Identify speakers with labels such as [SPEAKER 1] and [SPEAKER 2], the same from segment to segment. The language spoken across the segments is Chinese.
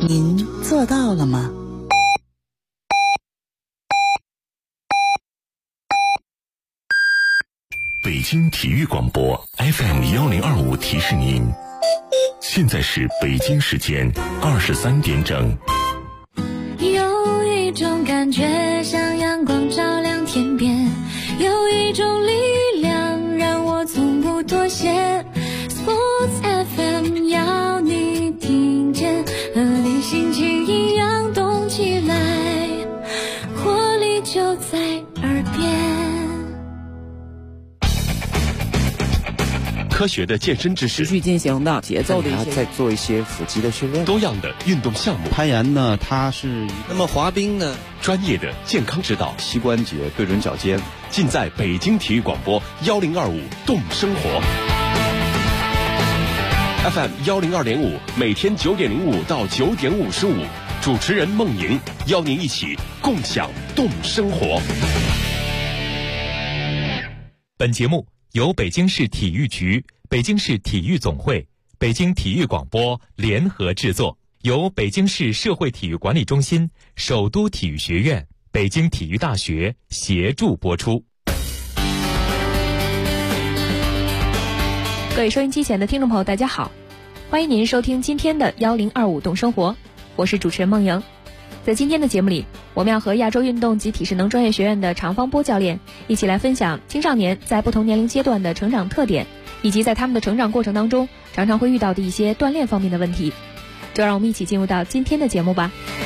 [SPEAKER 1] 您做到了吗？
[SPEAKER 2] 北京体育广播 FM1025提示您，现在是北京时间23点整。
[SPEAKER 3] 有一种感觉像阳光照亮天边，有一种力量让我从不妥协。 Sports FM 要你听见，和你心情一样动起来，活力就在耳边。
[SPEAKER 2] 科学的健身知识，
[SPEAKER 4] 持续进行的节奏的一些，
[SPEAKER 5] 再做一些腹肌的训练，
[SPEAKER 2] 多样的运动项目，
[SPEAKER 5] 攀岩呢，它是
[SPEAKER 6] 那么滑冰呢，
[SPEAKER 2] 专业的健康指导，
[SPEAKER 5] 膝关节对准脚尖，
[SPEAKER 2] 尽在北京体育广播1025动生活 FM102.5，每天9点05到9点55，主持人孟莹邀您一起共享动生活。
[SPEAKER 7] 本节目由北京市体育局、北京市体育总会、北京体育广播联合制作，由北京市社会体育管理中心、首都体育学院、北京体育大学协助播出。
[SPEAKER 8] 各位收音机前的听众朋友，大家好，欢迎您收听今天的1025动生活，我是主持人孟莹。在今天的节目里，我们要和亚洲运动及体适能专业学院的常方波教练一起来分享青少年在不同年龄阶段的成长特点，以及在他们的成长过程当中常常会遇到的一些锻炼方面的问题。就让我们一起进入到今天的节目吧。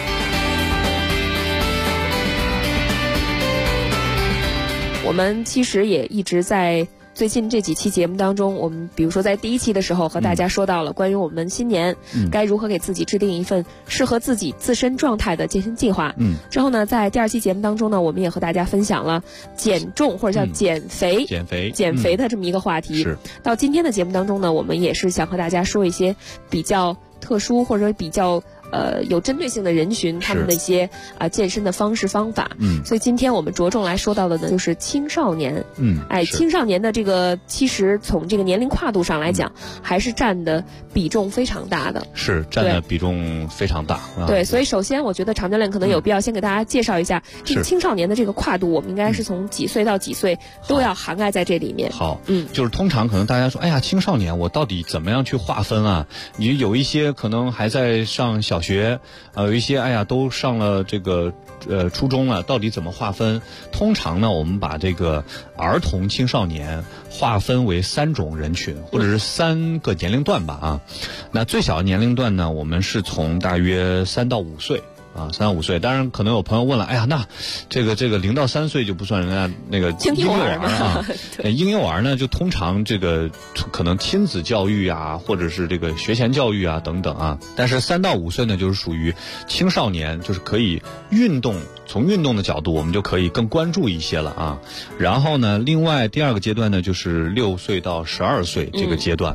[SPEAKER 8] 我们其实也一直在最近这几期节目当中，我们比如说在第一期的时候和大家说到了关于我们新年该如何给自己制定一份适合自己自身状态的健身计划。之后呢，在第二期节目当中呢，我们也和大家分享了减重或者叫减肥的这么一个话题。到今天的节目当中呢，我们也是想和大家说一些比较特殊或者比较有针对性的人群，他们的一些健身的方式方法。所以今天我们着重来说到的呢，就是青少年。青少年的这个其实从这个年龄跨度上来讲，还是占的比重非常大的。
[SPEAKER 5] 是占的比重非常大。
[SPEAKER 8] 对，所以首先我觉得常教练可能有必要先给大家介绍一下这个青少年的这个跨度，我们应该是从几岁到几岁都要涵盖在这里面。
[SPEAKER 5] 好，就是通常可能大家说，哎呀，青少年我到底怎么样去划分啊？你有一些可能还在上小学，有一些都上了这个初中了，到底怎么划分？通常呢，我们把这个儿童青少年划分为3种人群，或者是3个年龄段吧那最小的年龄段呢，我们是从大约3到5岁。3到5岁，当然可能有朋友问了，哎呀，那这个0到3岁就不算人家那个婴幼儿婴幼儿呢，就通常这个可能亲子教育或者是这个学前教育等等但是3到5岁呢，就是属于青少年，就是可以运动，从运动的角度，我们就可以更关注一些了然后呢，另外第2个阶段呢，就是6岁到12岁这个阶段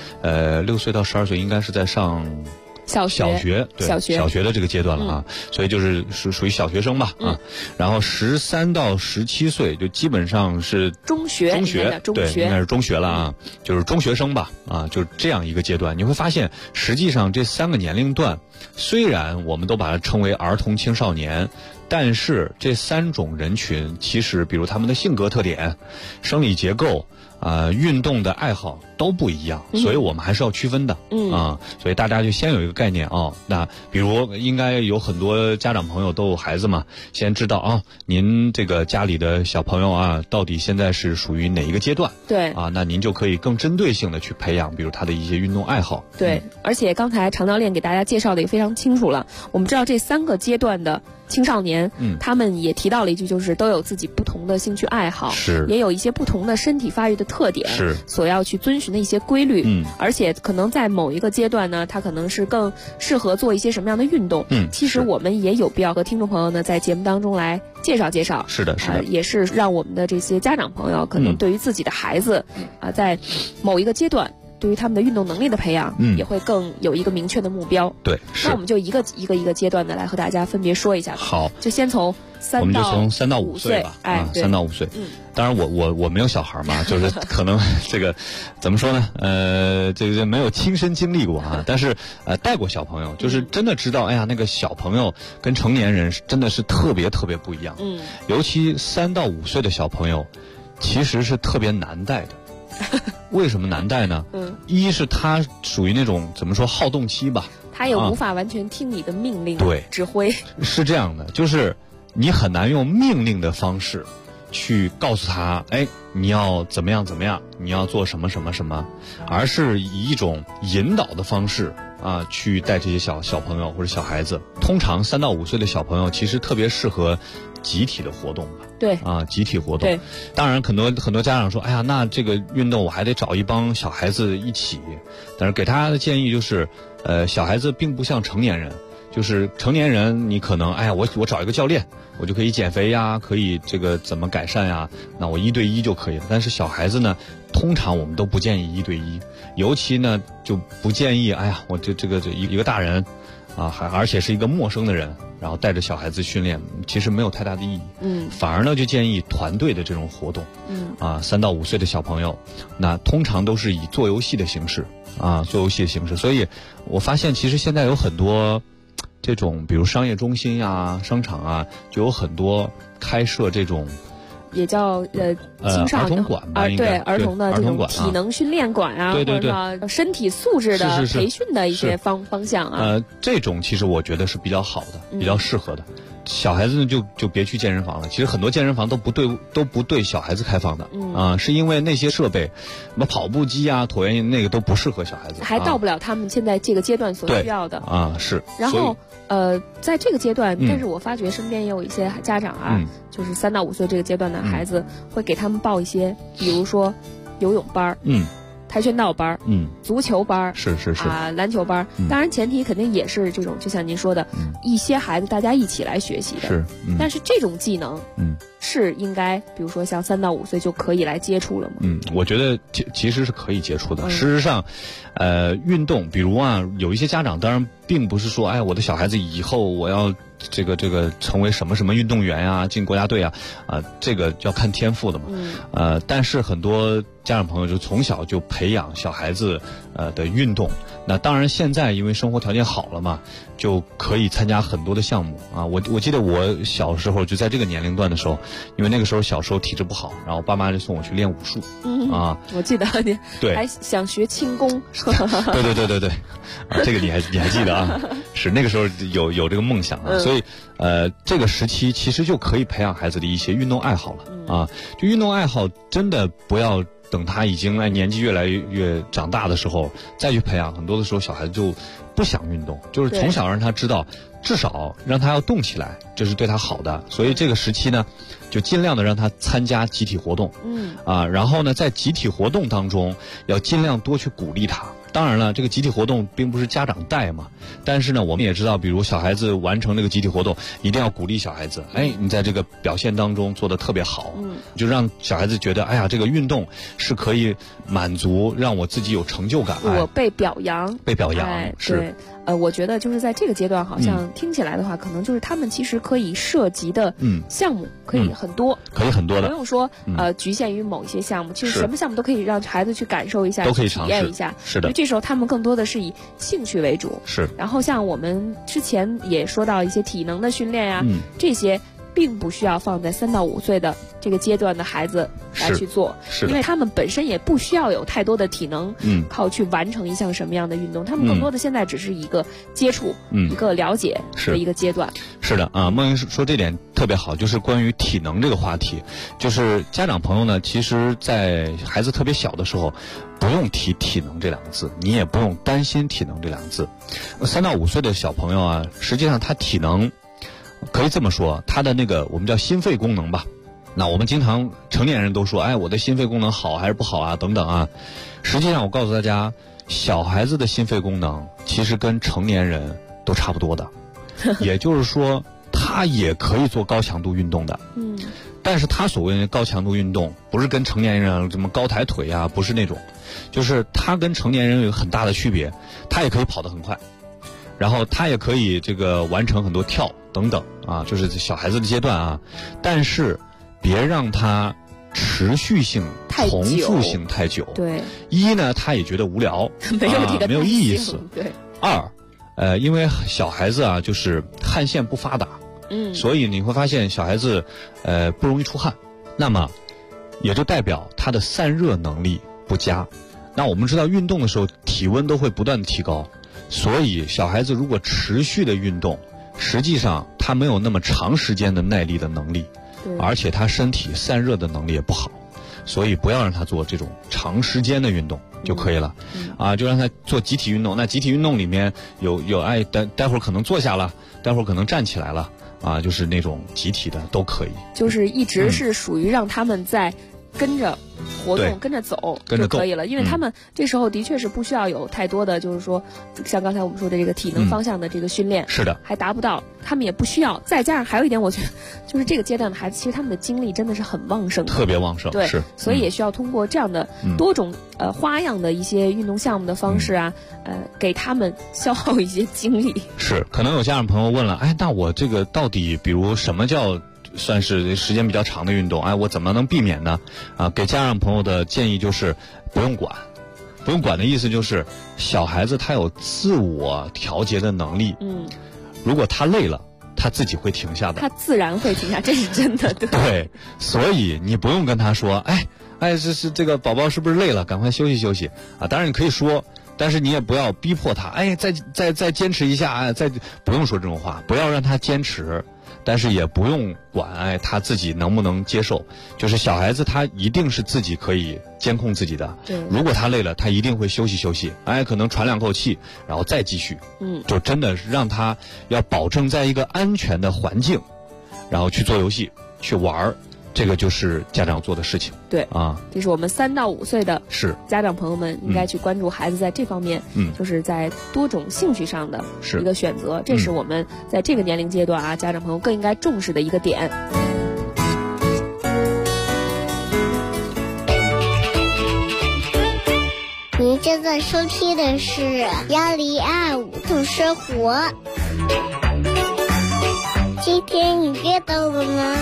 [SPEAKER 5] 6岁到12岁应该是在上小学的这个阶段了所以就是属于小学生吧然后13到17岁就基本上是中学对，应该是中学了就是中学生吧就是这样一个阶段。你会发现实际上这3个年龄段虽然我们都把它称为儿童青少年，但是这3种人群其实比如他们的性格特点、生理结构运动的爱好都不一样，所以我们还是要区分的所以大家就先有一个概念那比如应该有很多家长朋友都有孩子嘛，先知道您这个家里的小朋友到底现在是属于哪一个阶段，对那您就可以更针对性的去培养比如他的一些运动爱好。
[SPEAKER 8] 对，而且刚才常教练给大家介绍的也非常清楚了，我们知道这3个阶段的青少年他们也提到了一句，就是都有自己不同的兴趣爱好，也有一些不同的身体发育的特点，所要去遵循的一些规律而且可能在某一个阶段呢，他可能是更适合做一些什么样的运动其实我们也有必要和听众朋友呢在节目当中来介绍介绍。是的也是让我们的这些家长朋友可能对于自己的孩子在某一个阶段对于他们的运动能力的培养，也会更有一个明确的目标。
[SPEAKER 5] 对，是。
[SPEAKER 8] 那我们就一个阶段的来和大家分别说一下。
[SPEAKER 5] 好，
[SPEAKER 8] 就先从
[SPEAKER 5] 我们就从3到5岁吧。3到5岁。当然我没有小孩嘛，就是可能这个怎么说呢？这个没有亲身经历过啊，但是带过小朋友，就是真的知道，哎呀，那个小朋友跟成年人真的是特别特别不一样。尤其3到5岁的小朋友，其实是特别难带的。为什么难带呢？一是他属于那种怎么说好动期吧，
[SPEAKER 8] 他也无法完全听你的命令，
[SPEAKER 5] 对，
[SPEAKER 8] 指挥。是
[SPEAKER 5] 这样的，就是你很难用命令的方式去告诉他，哎，你要怎么样怎么样，你要做什么什么什么，而是以一种引导的方式啊去带这些小朋友或者小孩子。通常3到5岁的小朋友其实特别适合集体的活动吧。
[SPEAKER 8] 对
[SPEAKER 5] 啊，集体活动。
[SPEAKER 8] 对，
[SPEAKER 5] 当然很多家长说，哎呀，那这个运动我还得找一帮小孩子一起。但是给他的建议就是，小孩子并不像成年人，就是成年人你可能，哎呀，我找一个教练，我就可以减肥呀，可以这个怎么改善呀，那我1对1就可以了。但是小孩子呢，通常我们都不建议1对1，尤其呢就不建议，哎呀，我这一个大人。啊，而且是一个陌生的人，然后带着小孩子训练，其实没有太大的意义。反而呢，就建议团队的这种活动。3到5岁的小朋友，那通常都是以做游戏的形式所以我发现其实现在有很多这种，比如商业中心啊、商场啊，就有很多开设这种。
[SPEAKER 8] 也叫青少年
[SPEAKER 5] 儿童馆吧，
[SPEAKER 8] 对儿童的这种体能训练馆啊，
[SPEAKER 5] 对，
[SPEAKER 8] 或者身体素质的培训的一些方向啊。
[SPEAKER 5] 这种其实我觉得是比较好的，比较适合的。小孩子呢就别去健身房了。其实很多健身房都不对小孩子开放的是因为那些设备，什么跑步机啊、椭圆仪那个都不适合小孩子，
[SPEAKER 8] 还到不了他们现在这个阶段所需要的
[SPEAKER 5] 是。
[SPEAKER 8] 然后在这个阶段，但是我发觉身边也有一些家长啊，就是3到5岁这个阶段的孩子，会给他们报一些，比如说游泳班跆拳道班足球班
[SPEAKER 5] 是
[SPEAKER 8] 篮球班。当然前提肯定也是这种，就像您说的，一些孩子大家一起来学习的。但是这种技能是应该，比如说像3到5岁就可以来接触了吗？
[SPEAKER 5] 我觉得其实是可以接触的。事实上，运动，比如有一些家长当然并不是说，哎，我的小孩子以后我要这个成为什么运动员呀，进国家队啊，这个要看天赋的嘛。但是很多家长朋友就从小就培养小孩子的运动。那当然现在因为生活条件好了嘛，就可以参加很多的项目啊。我记得我小时候就在这个年龄段的时候，因为那个时候小时候体质不好，然后我爸妈就送我去练武术。
[SPEAKER 8] 我记得你
[SPEAKER 5] 对
[SPEAKER 8] 还想学轻功。
[SPEAKER 5] 对，这个你还记得啊？是那个时候有这个梦想啊，所以这个时期其实就可以培养孩子的一些运动爱好了啊。就运动爱好真的不要等他已经年纪越来越长大的时候再去培养，很多的时候小孩子就不想运动，就是从小让他知道，至少让他要动起来，这是对他好的。所以这个时期呢，就尽量的让他参加集体活动，然后呢，在集体活动当中要尽量多去鼓励他。当然了，这个集体活动并不是家长带嘛，但是呢，我们也知道，比如小孩子完成这个集体活动，一定要鼓励小孩子，哎，你在这个表现当中做得特别好，就让小孩子觉得，哎呀，这个运动是可以满足，让我自己有成就感，
[SPEAKER 8] 我被表扬，
[SPEAKER 5] 是。
[SPEAKER 8] 我觉得就是在这个阶段，好像听起来的话，可能就是他们其实可以涉及的项目可以很多，
[SPEAKER 5] 可以很多的，
[SPEAKER 8] 不用说局限于某一些项目，其实什么项目都可以让孩子去感受一下，
[SPEAKER 5] 都可以
[SPEAKER 8] 体验一下。
[SPEAKER 5] 是的，
[SPEAKER 8] 因为这时候他们更多的是以兴趣为主。
[SPEAKER 5] 是。
[SPEAKER 8] 然后像我们之前也说到一些体能的训练呀，这些并不需要放在3到5岁的这个阶段的孩子来去做，因为他们本身也不需要有太多的体能，靠去完成一项什么样的运动，他们更多的现在只是一个接触，一个了解的一个阶段。
[SPEAKER 5] 是的啊，梦莹说这点特别好，就是关于体能这个话题，就是家长朋友呢，其实在孩子特别小的时候，不用提体能这2个字，你也不用担心体能这2个字。3到5岁的小朋友啊，实际上他体能可以这么说，他的那个我们叫心肺功能吧。那我们经常成年人都说，哎，我的心肺功能好还是不好啊，等等啊。实际上我告诉大家，小孩子的心肺功能其实跟成年人都差不多的，也就是说他也可以做高强度运动的。 但是他所谓的高强度运动，不是跟成年人什么高抬腿啊，不是那种，就是他跟成年人有很大的区别，他也可以跑得很快，然后他也可以这个完成很多跳等等啊，就是小孩子的阶段啊，但是别让他持续性、重复性太久。
[SPEAKER 8] 对，
[SPEAKER 5] 一呢，他也觉得无聊，没有意思。
[SPEAKER 8] 对。
[SPEAKER 5] 二，因为小孩子啊，就是汗腺不发达，所以你会发现小孩子不容易出汗，那么也就代表他的散热能力不佳。那我们知道运动的时候体温都会不断的提高，所以小孩子如果持续的运动，实际上他没有那么长时间的耐力的能力，而且他身体散热的能力也不好，所以不要让他做这种长时间的运动就可以了，就让他做集体运动。那集体运动里面有待会儿可能坐下了，待会儿可能站起来了就是那种集体的都可以。就是
[SPEAKER 8] 一直是属于让他们在跟着活动，跟着走就可以了，因为他们这时候的确是不需要有太多的，就是说像刚才我们说的这个体能方向的这个训练，
[SPEAKER 5] 是的，
[SPEAKER 8] 还达不到，他们也不需要。再加上还有一点，我觉得就是这个阶段的孩子，其实他们的精力真的是很旺盛的，
[SPEAKER 5] 特别旺盛，
[SPEAKER 8] 对，所以也需要通过这样的多种花样的一些运动项目的方式给他们消耗一些精力。
[SPEAKER 5] 是，可能有家长朋友问了，那我这个到底，比如什么叫算是时间比较长的运动，我怎么能避免呢？给家长朋友的建议就是不用管。不用管的意思就是小孩子他有自我调节的能力，如果他累了，他自己会停下的，
[SPEAKER 8] 他自然会停下，这是真的。
[SPEAKER 5] 对，所以你不用跟他说，这个宝宝是不是累了，赶快休息休息当然你可以说，但是你也不要逼迫他，再坚持一下，不用说这种话，不要让他坚持。但是也不用管他自己能不能接受，就是小孩子他一定是自己可以监控自己的。
[SPEAKER 8] 对，
[SPEAKER 5] 如果他累了，他一定会休息休息，可能喘两口气，然后再继续。就真的是让他要保证在一个安全的环境，然后去做游戏，去玩，这个就是家长做的事情。
[SPEAKER 8] 对这是我们3到5岁的家长朋友们应该去关注孩子在这方面，就是在多种兴趣上的一个选择，这是我们在这个年龄阶段家长朋友更应该重视的一个点。
[SPEAKER 6] 您正在收听的是1025度生活。今天你阅到了吗？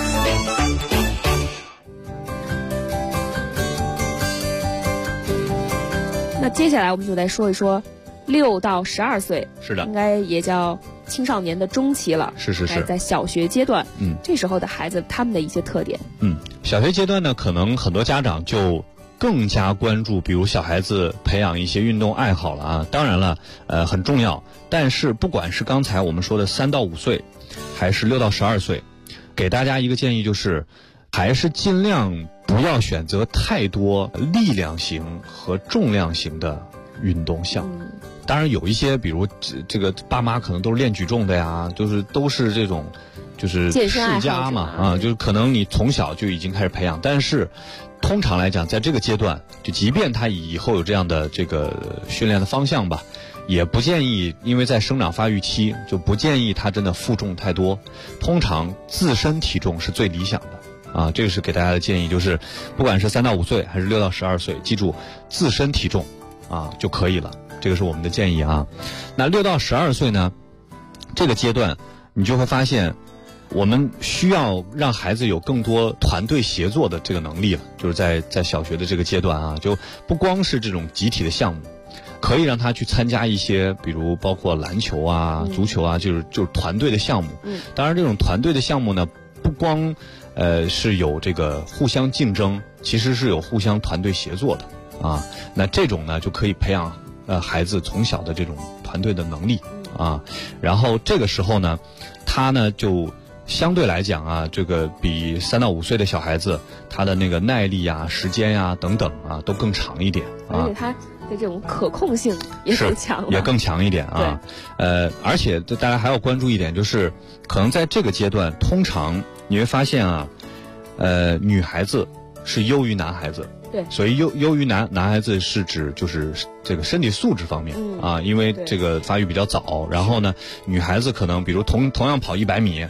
[SPEAKER 8] 那接下来我们就来说一说6到12岁，
[SPEAKER 5] 是的，
[SPEAKER 8] 应该也叫青少年的中期了，
[SPEAKER 5] 是，
[SPEAKER 8] 在小学阶段，这时候的孩子他们的一些特点，
[SPEAKER 5] 小学阶段呢，可能很多家长就更加关注，比如小孩子培养一些运动爱好了当然了，很重要，但是不管是刚才我们说的3到5岁，还是6到12岁，给大家一个建议就是，还是尽量不要选择太多力量型和重量型的运动项目。当然有一些，比如这个爸妈可能都是练举重的呀，都是这种就是世家嘛就是可能你从小就已经开始培养，但是通常来讲，在这个阶段，就即便他以后有这样的这个训练的方向吧，也不建议，因为在生长发育期，就不建议他真的负重太多。通常自身体重是最理想的这个是给大家的建议，就是不管是3到5岁还是6到12岁，记住自身体重就可以了，这个是我们的建议那6到12岁呢，这个阶段你就会发现，我们需要让孩子有更多团队协作的这个能力了，就是在小学的这个阶段就不光是这种集体的项目，可以让他去参加一些，比如包括篮球足球就是团队的项目。当然这种团队的项目呢，不光是有这个互相竞争，其实是有互相团队协作的那这种呢就可以培养孩子从小的这种团队的能力然后这个时候呢，他呢就相对来讲这个比3到5岁的小孩子，他的那个耐力时间等等都更长一点
[SPEAKER 8] 而且他的这种可控性也更强了，
[SPEAKER 5] 也更强一点而且大家还要关注一点，就是可能在这个阶段，通常你会发现女孩子是优于男孩子。
[SPEAKER 8] 对，
[SPEAKER 5] 所以优于男孩子是指就是这个身体素质方面因为这个发育比较早，然后呢，女孩子可能比如同样跑100米，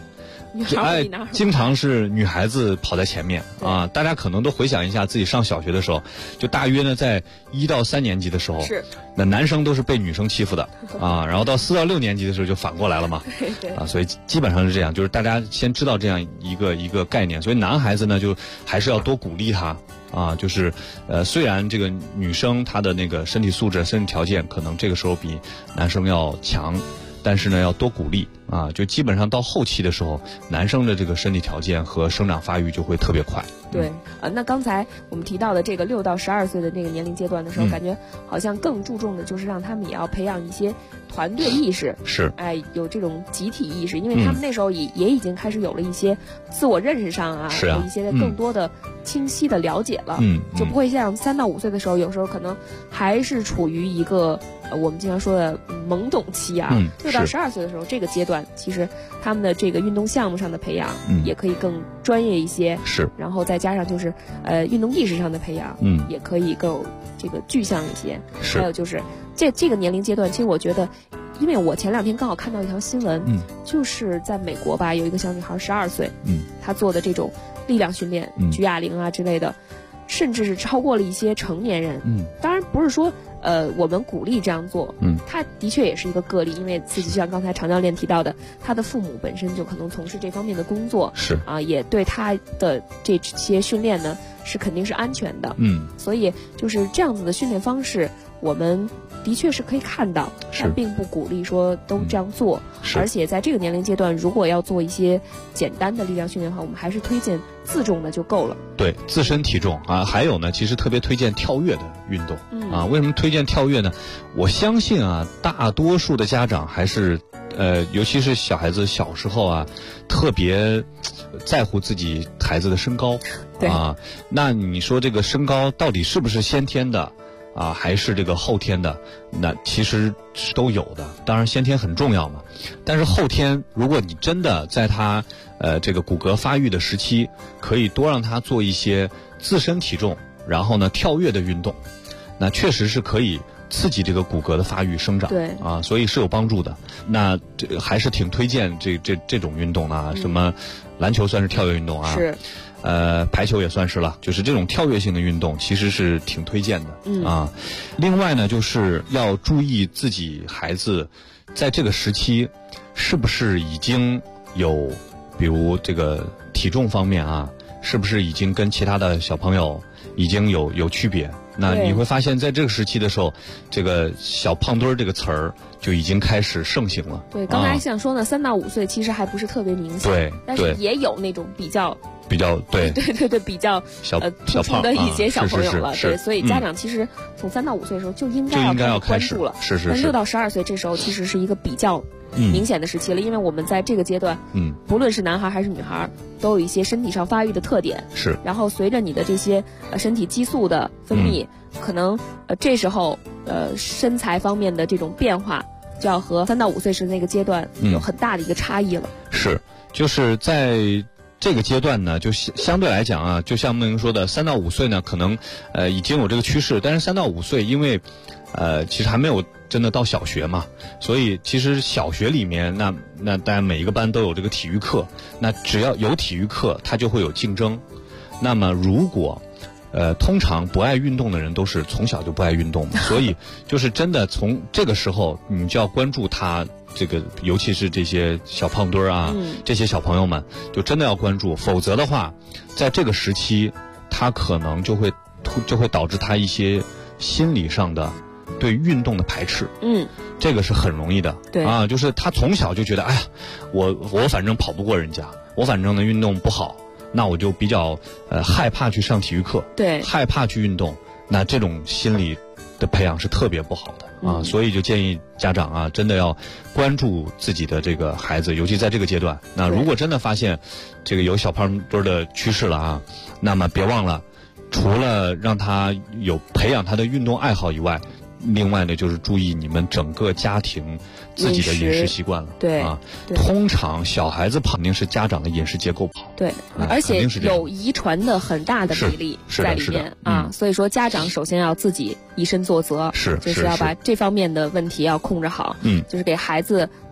[SPEAKER 8] 女孩比男孩
[SPEAKER 5] 经常是女孩子跑在前面啊。大家可能都回想一下自己上小学的时候，就大约呢在1到3年级的时候，
[SPEAKER 8] 是
[SPEAKER 5] 那男生都是被女生欺负的啊，然后到4到6年级的时候就反过来了嘛，
[SPEAKER 8] 对
[SPEAKER 5] 啊，所以基本上是这样，就是大家先知道这样一个概念，所以男孩子呢就还是要多鼓励他。啊，就是虽然这个女生她的那个身体素质、身体条件可能这个时候比男生要强，但是呢要多鼓励啊，就基本上到后期的时候，男生的这个身体条件和生长发育就会特别快。
[SPEAKER 8] 对，那刚才我们提到的这个6到12岁的这个年龄阶段的时候，感觉好像更注重的就是让他们也要培养一些团队意识，
[SPEAKER 5] 是，
[SPEAKER 8] 有这种集体意识，因为他们那时候也已经开始有了一些自我认识上啊，
[SPEAKER 5] 是啊，
[SPEAKER 8] 有一些更多的清晰的了解了，就不会像3到5岁的时候，有时候可能还是处于一个我们经常说的懵懂期啊。6到12岁的时候，这个阶段其实他们的这个运动项目上的培养也可以更专业一些，
[SPEAKER 5] 是，
[SPEAKER 8] 然后再加上就是运动意识上的培养，也可以更有这个具象一些。
[SPEAKER 5] 是，
[SPEAKER 8] 还有就是这个年龄阶段，其实我觉得，因为我前2天刚好看到一条新闻，就是在美国吧，有一个小女孩12岁，她做的这种力量训练，举哑铃啊之类的，甚至是超过了一些成年人。当然不是说我们鼓励这样做，他的确也是一个个例，因为自己就像刚才常教练提到的，他的父母本身就可能从事这方面的工作，
[SPEAKER 5] 是
[SPEAKER 8] 啊，也对他的这些训练呢是肯定是安全的，所以就是这样子的训练方式，我们的确是可以看到，但并不鼓励说都这样做。而且在这个年龄阶段，如果要做一些简单的力量训练的话，我们还是推荐自重的就够了。对，
[SPEAKER 5] 自身体重啊，还有呢，其实特别推荐跳跃的运动啊。为什么推荐跳跃呢？我相信啊，大多数的家长还是尤其是小孩子小时候啊，特别在乎自己孩子的身高啊。那你说这个身高到底是不是先天的？啊，还是这个后天的，那其实是都有的。当然先天很重要嘛，但是后天如果你真的在他这个骨骼发育的时期，可以多让他做一些自身体重，然后呢跳跃的运动，那确实是可以刺激这个骨骼的发育生长。
[SPEAKER 8] 对
[SPEAKER 5] 啊，所以是有帮助的。那这还是挺推荐这种运动的啊，什么篮球算是跳跃运动啊。
[SPEAKER 8] 是。
[SPEAKER 5] 排球也算是了，就是这种跳跃性的运动，其实是挺推荐的啊。另外呢，就是要注意自己孩子在这个时期是不是已经有，比如这个体重方面啊，是不是已经跟其他的小朋友已经有区别？那你会发现在这个时期的时候，这个小胖墩儿这个词儿就已经开始盛行了。
[SPEAKER 8] 对，刚才想说呢，3到5岁其实还不是特别明显，
[SPEAKER 5] 对，
[SPEAKER 8] 但是也有那种比较对比较
[SPEAKER 5] 小
[SPEAKER 8] 胖的一些小朋友了，
[SPEAKER 5] 是
[SPEAKER 8] 对，所以家长其实从3到5岁的时候就应该要开始关注了，
[SPEAKER 5] 是。
[SPEAKER 8] 但6到12岁这时候其实是一个比较明显的时期了，因为我们在这个阶段，不论是男孩还是女孩，都有一些身体上发育的特点，
[SPEAKER 5] 是。
[SPEAKER 8] 然后随着你的这些身体激素的分泌，可能这时候身材方面的这种变化，就要和3到5岁时那个阶段有很大的一个差异了。
[SPEAKER 5] 是，就是在这个阶段呢，就相对来讲啊，就像梦莹说的，3到5岁呢，可能已经有这个趋势，但是3到5岁，因为其实还没有真的到小学嘛，所以其实小学里面那当然每一个班都有这个体育课，那只要有体育课，它就会有竞争。那么如果通常不爱运动的人都是从小就不爱运动嘛，所以就是真的从这个时候你就要关注他这个，尤其是这些小胖墩儿啊，这些小朋友们就真的要关注，否则的话，在这个时期，他可能就会导致他一些心理上的对运动的排斥。这个是很容易的。
[SPEAKER 8] 对
[SPEAKER 5] 啊，就是他从小就觉得，哎呀，我反正跑不过人家，我反正呢运动不好。那我就比较害怕去上体育课，
[SPEAKER 8] 对，
[SPEAKER 5] 害怕去运动，那这种心理的培养是特别不好的啊，所以就建议家长啊，真的要关注自己的这个孩子，尤其在这个阶段。那如果真的发现这个有小胖墩的趋势了啊，那么别忘了，除了让他有培养他的运动爱好以外，另外呢，就是注意你们整个家庭自己的饮食习惯了。
[SPEAKER 8] 对
[SPEAKER 5] 啊，通常小孩子肯定是家长的饮食结构不好。
[SPEAKER 8] 对，而且有遗传的很大的比例在里面啊，所以说家长首先要自己以身作则，就是要把这方面的问题要控制好。就是给孩子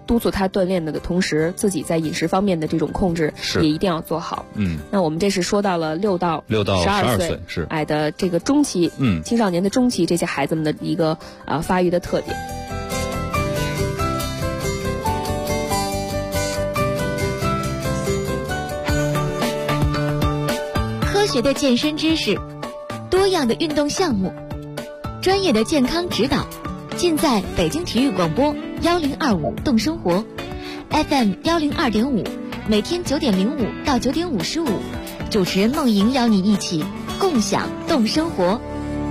[SPEAKER 8] 督促他锻炼的同时，自己在饮食方面的这种控制也一定要做好。那我们这是说到了6到12岁
[SPEAKER 5] 是
[SPEAKER 8] 的这个中期，青少年的中期这些孩子们的一个发育的特点。
[SPEAKER 9] 科学的健身知识，多样的运动项目，专业的健康指导，尽在北京体育广播1025动生活 FM 102.5，每天9点05到9点55，主持人梦莹邀你一起共享动生活。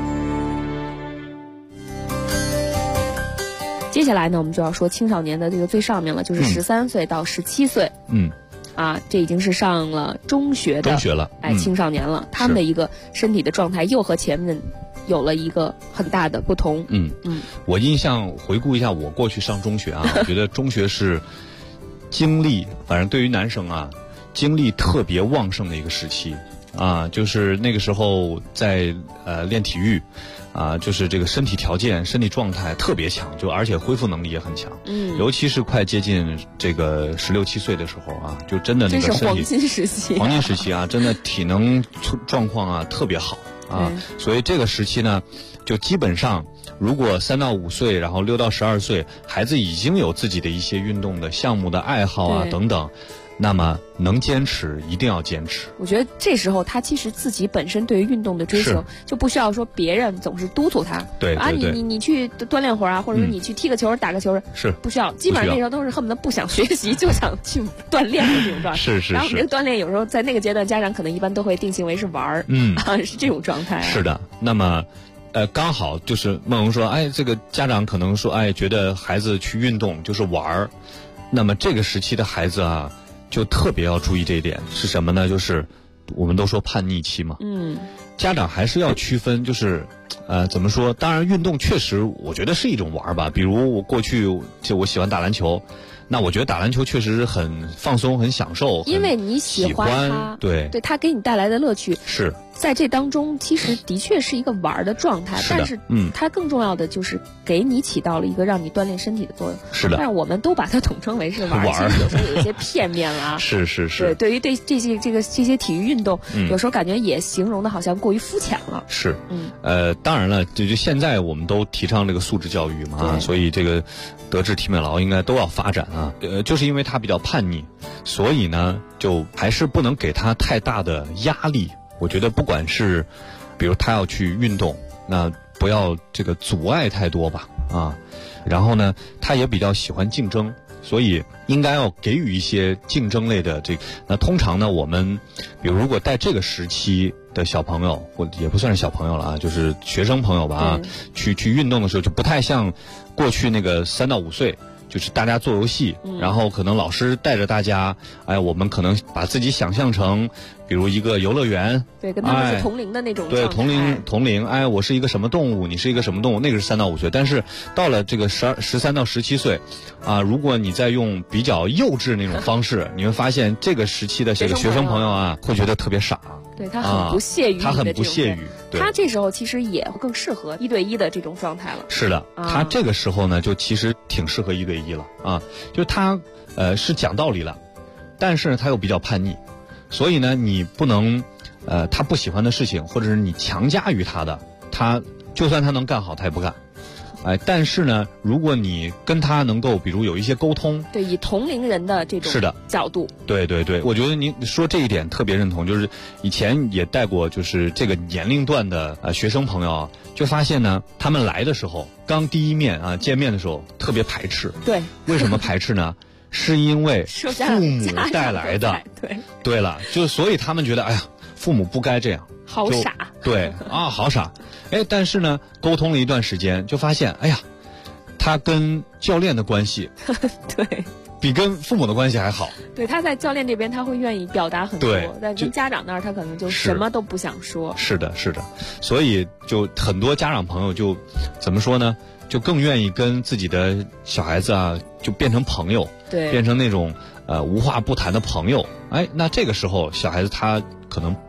[SPEAKER 8] 接下来呢，我们就要说青少年的这个最上面了，就是13岁到17岁。这已经是上了中学了，青少年了，他们的一个身体的状态又和前面有了一个很大的不同。
[SPEAKER 5] 我印象回顾一下我过去上中学啊，我觉得中学是精力，反正对于男生啊，精力特别旺盛的一个时期啊，就是那个时候在练体育啊，就是这个身体条件、身体状态特别强，就而且恢复能力也很强。尤其是快接近这个16、17岁的时候啊，就真的那个身体
[SPEAKER 8] 黄金时期
[SPEAKER 5] 啊，真的体能状况啊特别好啊，所以这个时期呢，就基本上如果3到5岁，然后6到12岁，孩子已经有自己的一些运动的项目的爱好啊等等。那么能坚持一定要坚持。
[SPEAKER 8] 我觉得这时候他其实自己本身对于运动的追求就不需要说别人总是督促他。
[SPEAKER 5] 对啊，
[SPEAKER 8] 你去锻炼会儿啊，或者说你去踢个球、打个球，
[SPEAKER 5] 是
[SPEAKER 8] 不需要。基本上那时候都是恨不得不想学习就想去锻炼的这种状态。
[SPEAKER 5] 是。
[SPEAKER 8] 然后这个锻炼有时候在那个阶段，家长可能一般都会定性为是玩儿，是这种状态。
[SPEAKER 5] 是的，那么。刚好就是梦荣说，这个家长可能说，觉得孩子去运动就是玩儿，那么这个时期的孩子啊，就特别要注意这一点是什么呢？就是我们都说叛逆期嘛，家长还是要区分，就是怎么说？当然，运动确实我觉得是一种玩吧。比如我过去就我喜欢打篮球，那我觉得打篮球确实是很放松、很享受，
[SPEAKER 8] 因为你喜欢它，
[SPEAKER 5] 对
[SPEAKER 8] 它给你带来的乐趣
[SPEAKER 5] 是。
[SPEAKER 8] 在这当中，其实的确是一个玩的状态，但是它更重要的就是给你起到了一个让你锻炼身体的作用。
[SPEAKER 5] 是的，
[SPEAKER 8] 但是我们都把它统称为是玩，其实有时候有一些片面了啊。
[SPEAKER 5] 是。
[SPEAKER 8] 对于这些体育运动，有时候感觉也形容的好像过于肤浅了。
[SPEAKER 5] 是，当然了，就现在我们都提倡这个素质教育嘛，所以这个德智体美劳应该都要发展啊。就是因为他比较叛逆，所以呢，就还是不能给他太大的压力。我觉得不管是，比如他要去运动，那不要这个阻碍太多吧，然后呢，他也比较喜欢竞争，所以应该要给予一些竞争类的那通常呢，我们比如如果带这个时期的小朋友，或也不算是小朋友了啊，就是学生朋友吧，去运动的时候就不太像过去那个3到5岁。就是大家做游戏，然后可能老师带着大家，我们可能把自己想象成，比如一个游乐园，
[SPEAKER 8] 对，跟他们是同龄的那种
[SPEAKER 5] 对，同龄，我是一个什么动物，你是一个什么动物，那个是3到5岁，但是到了这个13到17岁，如果你再用比较幼稚那种方式，你会发现这个时期的这个学生朋友啊，会觉得特别傻。
[SPEAKER 8] 对，他很不屑于，
[SPEAKER 5] 他
[SPEAKER 8] 这时候其实也更适合1对1的这种状态了。
[SPEAKER 5] 是的，他这个时候呢，就其实挺适合1对1了啊，就他是讲道理了，但是他又比较叛逆，所以呢，你不能他不喜欢的事情，或者是你强加于他的，他就算他能干好，他也不干。但是呢，如果你跟他能够，比如有一些沟通，
[SPEAKER 8] 对，以同龄人的这种角度，
[SPEAKER 5] 对，我觉得您说这一点特别认同。就是以前也带过，就是这个年龄段的学生朋友，就发现呢，他们来的时候，刚第一面见面的时候特别排斥。
[SPEAKER 8] 对，
[SPEAKER 5] 为什么排斥呢？是因为父母带来的。对了，就所以他们觉得，父母不该这样。
[SPEAKER 8] 好傻，
[SPEAKER 5] 对好傻，但是呢，沟通了一段时间，就发现，他跟教练的关系，
[SPEAKER 8] 对，
[SPEAKER 5] 比跟父母的关系还好。
[SPEAKER 8] 对，他在教练这边他会愿意表达很多，但跟家长那儿他可能就什么都不想说。
[SPEAKER 5] 是的，所以就很多家长朋友就怎么说呢？就更愿意跟自己的小孩子就变成朋友，
[SPEAKER 8] 对，
[SPEAKER 5] 变成那种无话不谈的朋友。那这个时候小孩子他可能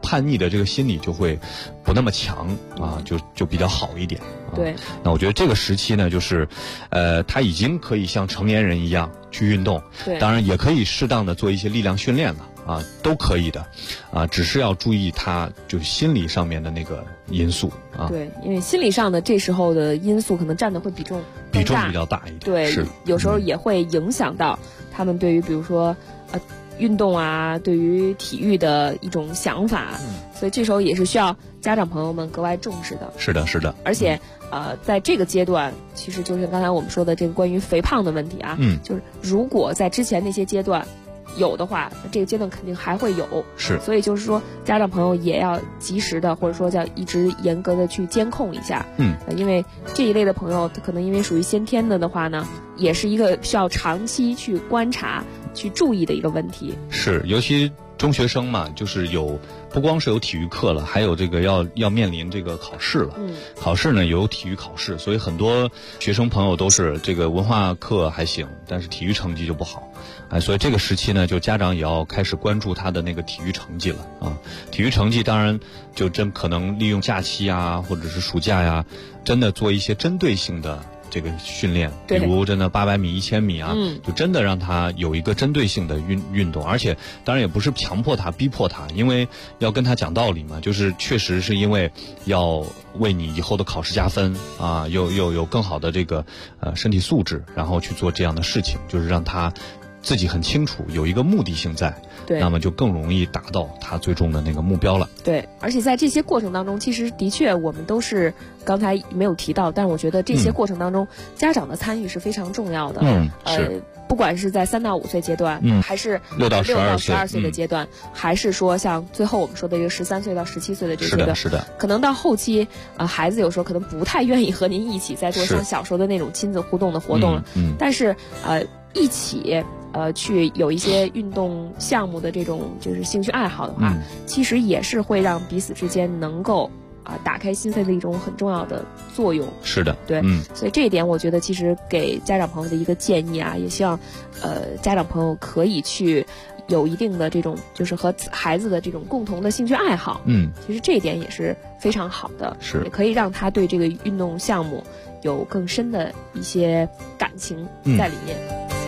[SPEAKER 5] 叛逆的这个心理就会不那么强啊，就比较好一点。
[SPEAKER 8] 对，
[SPEAKER 5] 那我觉得这个时期呢，就是他已经可以像成年人一样去运动，
[SPEAKER 8] 对，
[SPEAKER 5] 当然也可以适当的做一些力量训练了啊，都可以的啊，只是要注意他就是心理上面的那个因素啊。
[SPEAKER 8] 对，因为心理上的这时候的因素可能占的会比重
[SPEAKER 5] 比较大一点。
[SPEAKER 8] 对，
[SPEAKER 5] 是
[SPEAKER 8] 有时候也会影响到他们对于比如说运动啊，对于体育的一种想法，所以这时候也是需要家长朋友们格外重视的。
[SPEAKER 5] 是的，是的。
[SPEAKER 8] 而且在这个阶段，其实就是刚才我们说的这个关于肥胖的问题啊，就是如果在之前那些阶段有的话，这个阶段肯定还会有。
[SPEAKER 5] 是，
[SPEAKER 8] 所以就是说，家长朋友也要及时的，或者说叫一直严格的去监控一下。因为这一类的朋友，他可能因为属于先天的话呢，也是一个需要长期去观察、去注意的一个问题。
[SPEAKER 5] 是，尤其中学生嘛，就是不光是有体育课了，还有这个要面临这个考试了。考试呢有体育考试，所以很多学生朋友都是这个文化课还行，但是体育成绩就不好。所以这个时期呢，就家长也要开始关注他的那个体育成绩了啊。体育成绩当然就真可能利用假期啊，或者是暑假呀，真的做一些针对性的这个训练，比如真的800米、1000米啊，就真的让他有一个针对性的运动，而且当然也不是强迫他、逼迫他，因为要跟他讲道理嘛，就是确实是因为要为你以后的考试加分啊，有更好的这个身体素质，然后去做这样的事情，就是让他自己很清楚有一个目的性在，
[SPEAKER 8] 对，
[SPEAKER 5] 那么就更容易达到他最终的那个目标了。
[SPEAKER 8] 对，而且在这些过程当中，其实的确我们都是刚才没有提到，但是我觉得这些过程当中，家长的参与是非常重要的。
[SPEAKER 5] 是。
[SPEAKER 8] 不管是在3到5岁阶段，还是
[SPEAKER 5] 6到12
[SPEAKER 8] 岁的阶段，还是说像最后我们说的这个13岁到17岁的这个阶段，
[SPEAKER 5] 是的，
[SPEAKER 8] 可能到后期孩子有时候可能不太愿意和您一起再做像小时候的那种亲子互动的活动了，但是一起去有一些运动项目的这种就是兴趣爱好的话，其实也是会让彼此之间能够打开心扉的一种很重要的作用。
[SPEAKER 5] 是的，
[SPEAKER 8] 对，所以这一点我觉得其实给家长朋友的一个建议啊，也希望家长朋友可以去有一定的这种就是和孩子的这种共同的兴趣爱好。其实这一点也是非常好的，
[SPEAKER 5] 是
[SPEAKER 8] 也可以让他对这个运动项目有更深的一些感情在里面。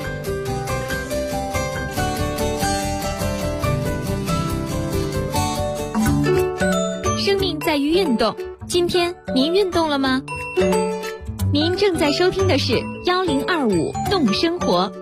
[SPEAKER 9] 生命在于运动，今天您运动了吗？您正在收听的是1025动生活。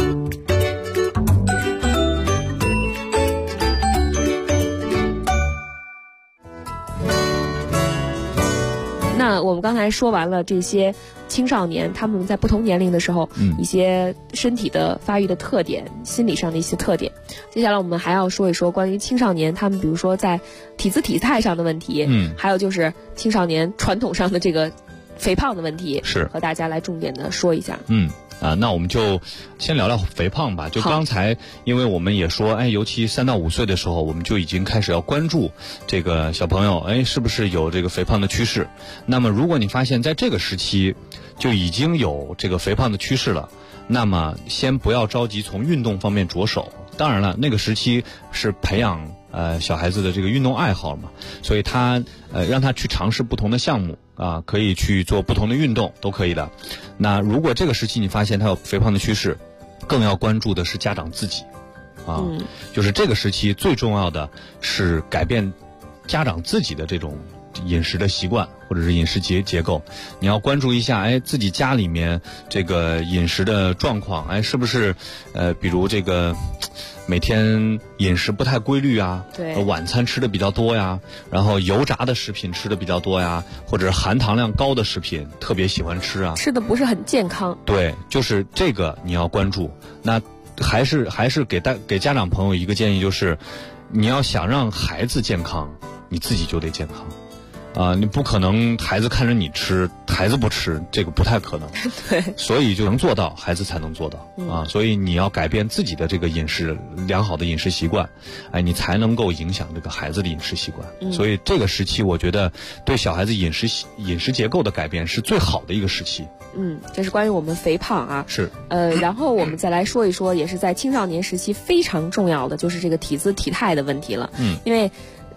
[SPEAKER 8] 那我们刚才说完了这些青少年他们在不同年龄的时候一些身体的发育的特点，心理上的一些特点。接下来我们还要说一说关于青少年他们比如说在体姿体态上的问题，还有就是青少年传统上的这个肥胖的问题，
[SPEAKER 5] 是
[SPEAKER 8] 和大家来重点的说一下。
[SPEAKER 5] 那我们就先聊聊肥胖吧。就刚才，因为我们也说，尤其3到5岁的时候，我们就已经开始要关注这个小朋友，是不是有这个肥胖的趋势。那么，如果你发现在这个时期就已经有这个肥胖的趋势了，那么先不要着急从运动方面着手。当然了，那个时期是培养小孩子的这个运动爱好嘛，所以让他去尝试不同的项目啊，可以去做不同的运动都可以的。那如果这个时期你发现他有肥胖的趋势，更要关注的是家长自己啊，就是这个时期最重要的是改变家长自己的这种饮食的习惯或者是饮食结构。你要关注一下自己家里面这个饮食的状况，是不是比如这个每天饮食不太规律啊，
[SPEAKER 8] 对，
[SPEAKER 5] 晚餐吃的比较多呀，然后油炸的食品吃的比较多呀，或者是含糖量高的食品特别喜欢吃啊，
[SPEAKER 8] 吃的不是很健康。对，
[SPEAKER 5] 就是这个你要关注。那还是给家长朋友一个建议，就是你要想让孩子健康，你自己就得健康。你不可能孩子看着你吃，孩子不吃，这个不太可能。
[SPEAKER 8] 对，
[SPEAKER 5] 所以就能做到，孩子才能做到所以你要改变自己的这个良好的饮食习惯，你才能够影响这个孩子的饮食习惯。所以这个时期，我觉得对小孩子饮食结构的改变是最好的一个时期。
[SPEAKER 8] 这是关于我们肥胖啊。
[SPEAKER 5] 是。
[SPEAKER 8] 然后我们再来说一说，也是在青少年时期非常重要的，就是这个体姿体态的问题了。因为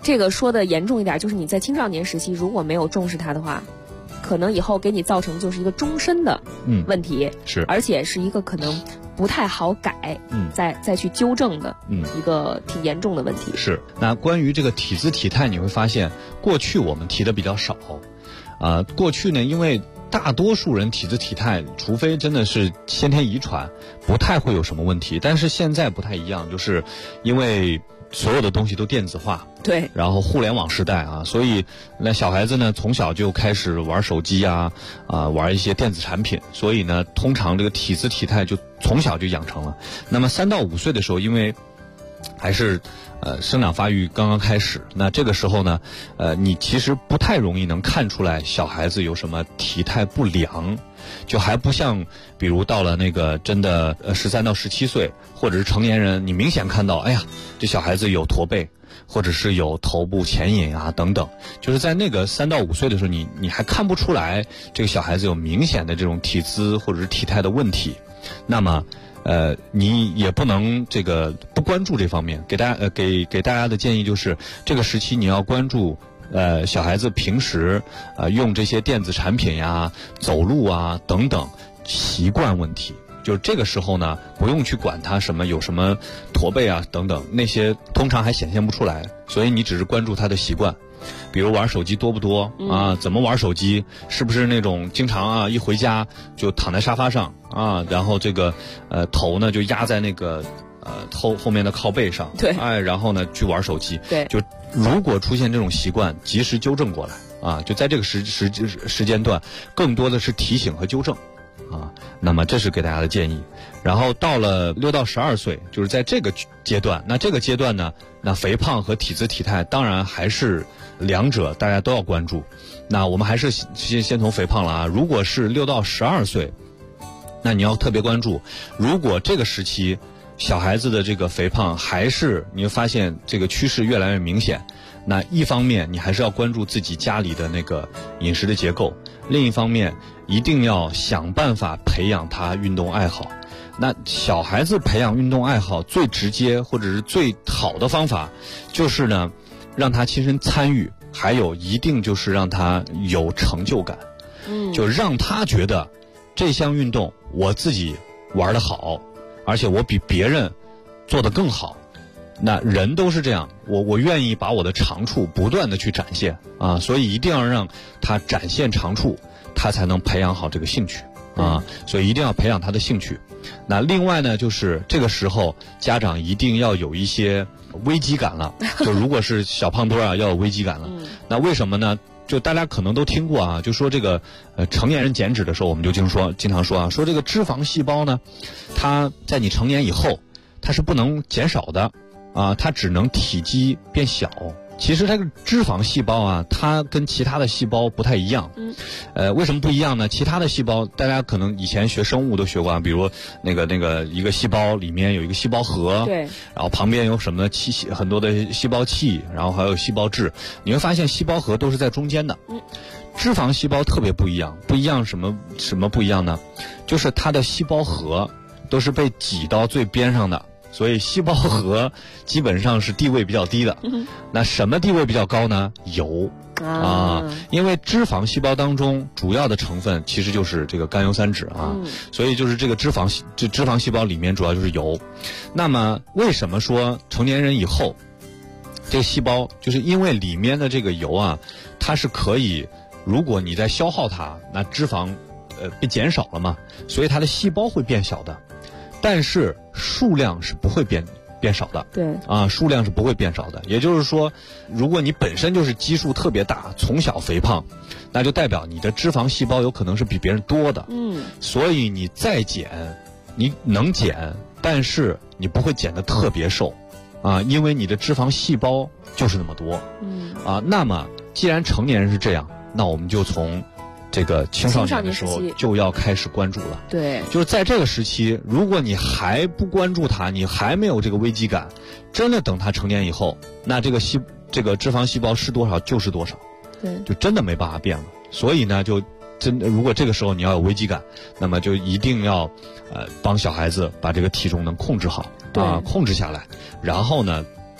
[SPEAKER 8] 这个说的严重一点，就是你在青少年时期如果没有重视它的话，可能以后给你造成就是一个终身的问题，
[SPEAKER 5] 是，
[SPEAKER 8] 而且是一个可能不太好改，再去纠正的，一个挺严重的问题。
[SPEAKER 5] 是。那关于这个体姿体态，你会发现过去我们提的比较少，过去呢，因为大多数人体姿体态，除非真的是先天遗传，不太会有什么问题。但是现在不太一样，就是因为所有的东西都电子化，
[SPEAKER 8] 对，
[SPEAKER 5] 然后互联网时代啊，所以那小孩子呢从小就开始玩手机玩一些电子产品，所以呢通常这个体姿体态就从小就养成了。那么3到5岁的时候，因为还是生长发育刚刚开始，那这个时候呢你其实不太容易能看出来小孩子有什么体态不良，就还不像比如到了那个真的13到17岁或者是成年人，你明显看到哎呀这小孩子有驼背，或者是有头部前引等等，就是在那个3到5岁的时候，你还看不出来这个小孩子有明显的这种体姿或者是体态的问题。那么你也不能这个不关注这方面，给大家的建议就是这个时期你要关注小孩子平时用这些电子产品走路等等习惯问题。就是这个时候呢，不用去管他有什么驼背等等，那些通常还显现不出来，所以你只是关注他的习惯。比如玩手机多不多怎么玩手机，是不是那种经常一回家就躺在沙发上然后这个头呢就压在那个后面的靠背上，
[SPEAKER 8] 对，
[SPEAKER 5] 然后呢去玩手机，
[SPEAKER 8] 对，
[SPEAKER 5] 就如果出现这种习惯，及时纠正过来就在这个时间段，更多的是提醒和纠正那么这是给大家的建议。然后到了6到12岁，就是在这个阶段，那这个阶段呢，那肥胖和体姿体态当然还是两者大家都要关注。那我们还是先从肥胖了如果是6到12岁，那你要特别关注，如果这个时期小孩子的这个肥胖还是你会发现这个趋势越来越明显，那一方面你还是要关注自己家里的那个饮食的结构，另一方面一定要想办法培养他运动爱好。那小孩子培养运动爱好最直接或者是最好的方法就是呢让他亲身参与，还有一定就是让他有成就感，就让他觉得这项运动我自己玩得好，而且我比别人做得更好。那人都是这样，我愿意把我的长处不断的去展现所以一定要让他展现长处，他才能培养好这个兴趣所以一定要培养他的兴趣。那另外呢，就是这个时候家长一定要有一些危机感了，就如果是小胖墩要有危机感了那为什么呢？就大家可能都听过就说这个成年人减脂的时候，我们就经常说说这个脂肪细胞呢，它在你成年以后它是不能减少的它只能体积变小。其实这个脂肪细胞它跟其他的细胞不太一样。为什么不一样呢？其他的细胞大家可能以前学生物都学过比如那个一个细胞里面有一个细胞核，
[SPEAKER 8] 对，
[SPEAKER 5] 然后旁边有什么很多的细胞器，然后还有细胞质，你会发现细胞核都是在中间的。脂肪细胞特别不一样，什么不一样呢？就是它的细胞核都是被挤到最边上的。所以细胞核基本上是地位比较低的。那什么地位比较高呢？油因为脂肪细胞当中主要的成分其实就是这个甘油三酯所以就是这个脂肪细胞里面主要就是油。那么为什么说成年人以后这个细胞，就是因为里面的这个油它是可以，如果你在消耗它，那脂肪被减少了嘛，所以它的细胞会变小的。但是数量是不会变少的，
[SPEAKER 8] 对
[SPEAKER 5] 数量是不会变少的。也就是说，如果你本身就是基数特别大，从小肥胖，那就代表你的脂肪细胞有可能是比别人多的。所以你再减，你能减，但是你不会减得特别瘦因为你的脂肪细胞就是那么多。那么既然成年人是这样，那我们就从这个青少年的时候就要开始关注了。
[SPEAKER 8] 对，
[SPEAKER 5] 就是在这个时期，如果你还不关注他，你还没有这个危机感，真的等他成年以后，那这个脂肪细胞是多少就是多少，
[SPEAKER 8] 对，
[SPEAKER 5] 就真的没办法变了。所以呢，就真的如果这个时候你要有危机感，那么就一定要帮小孩子把这个体重能控制好控制下来，然后呢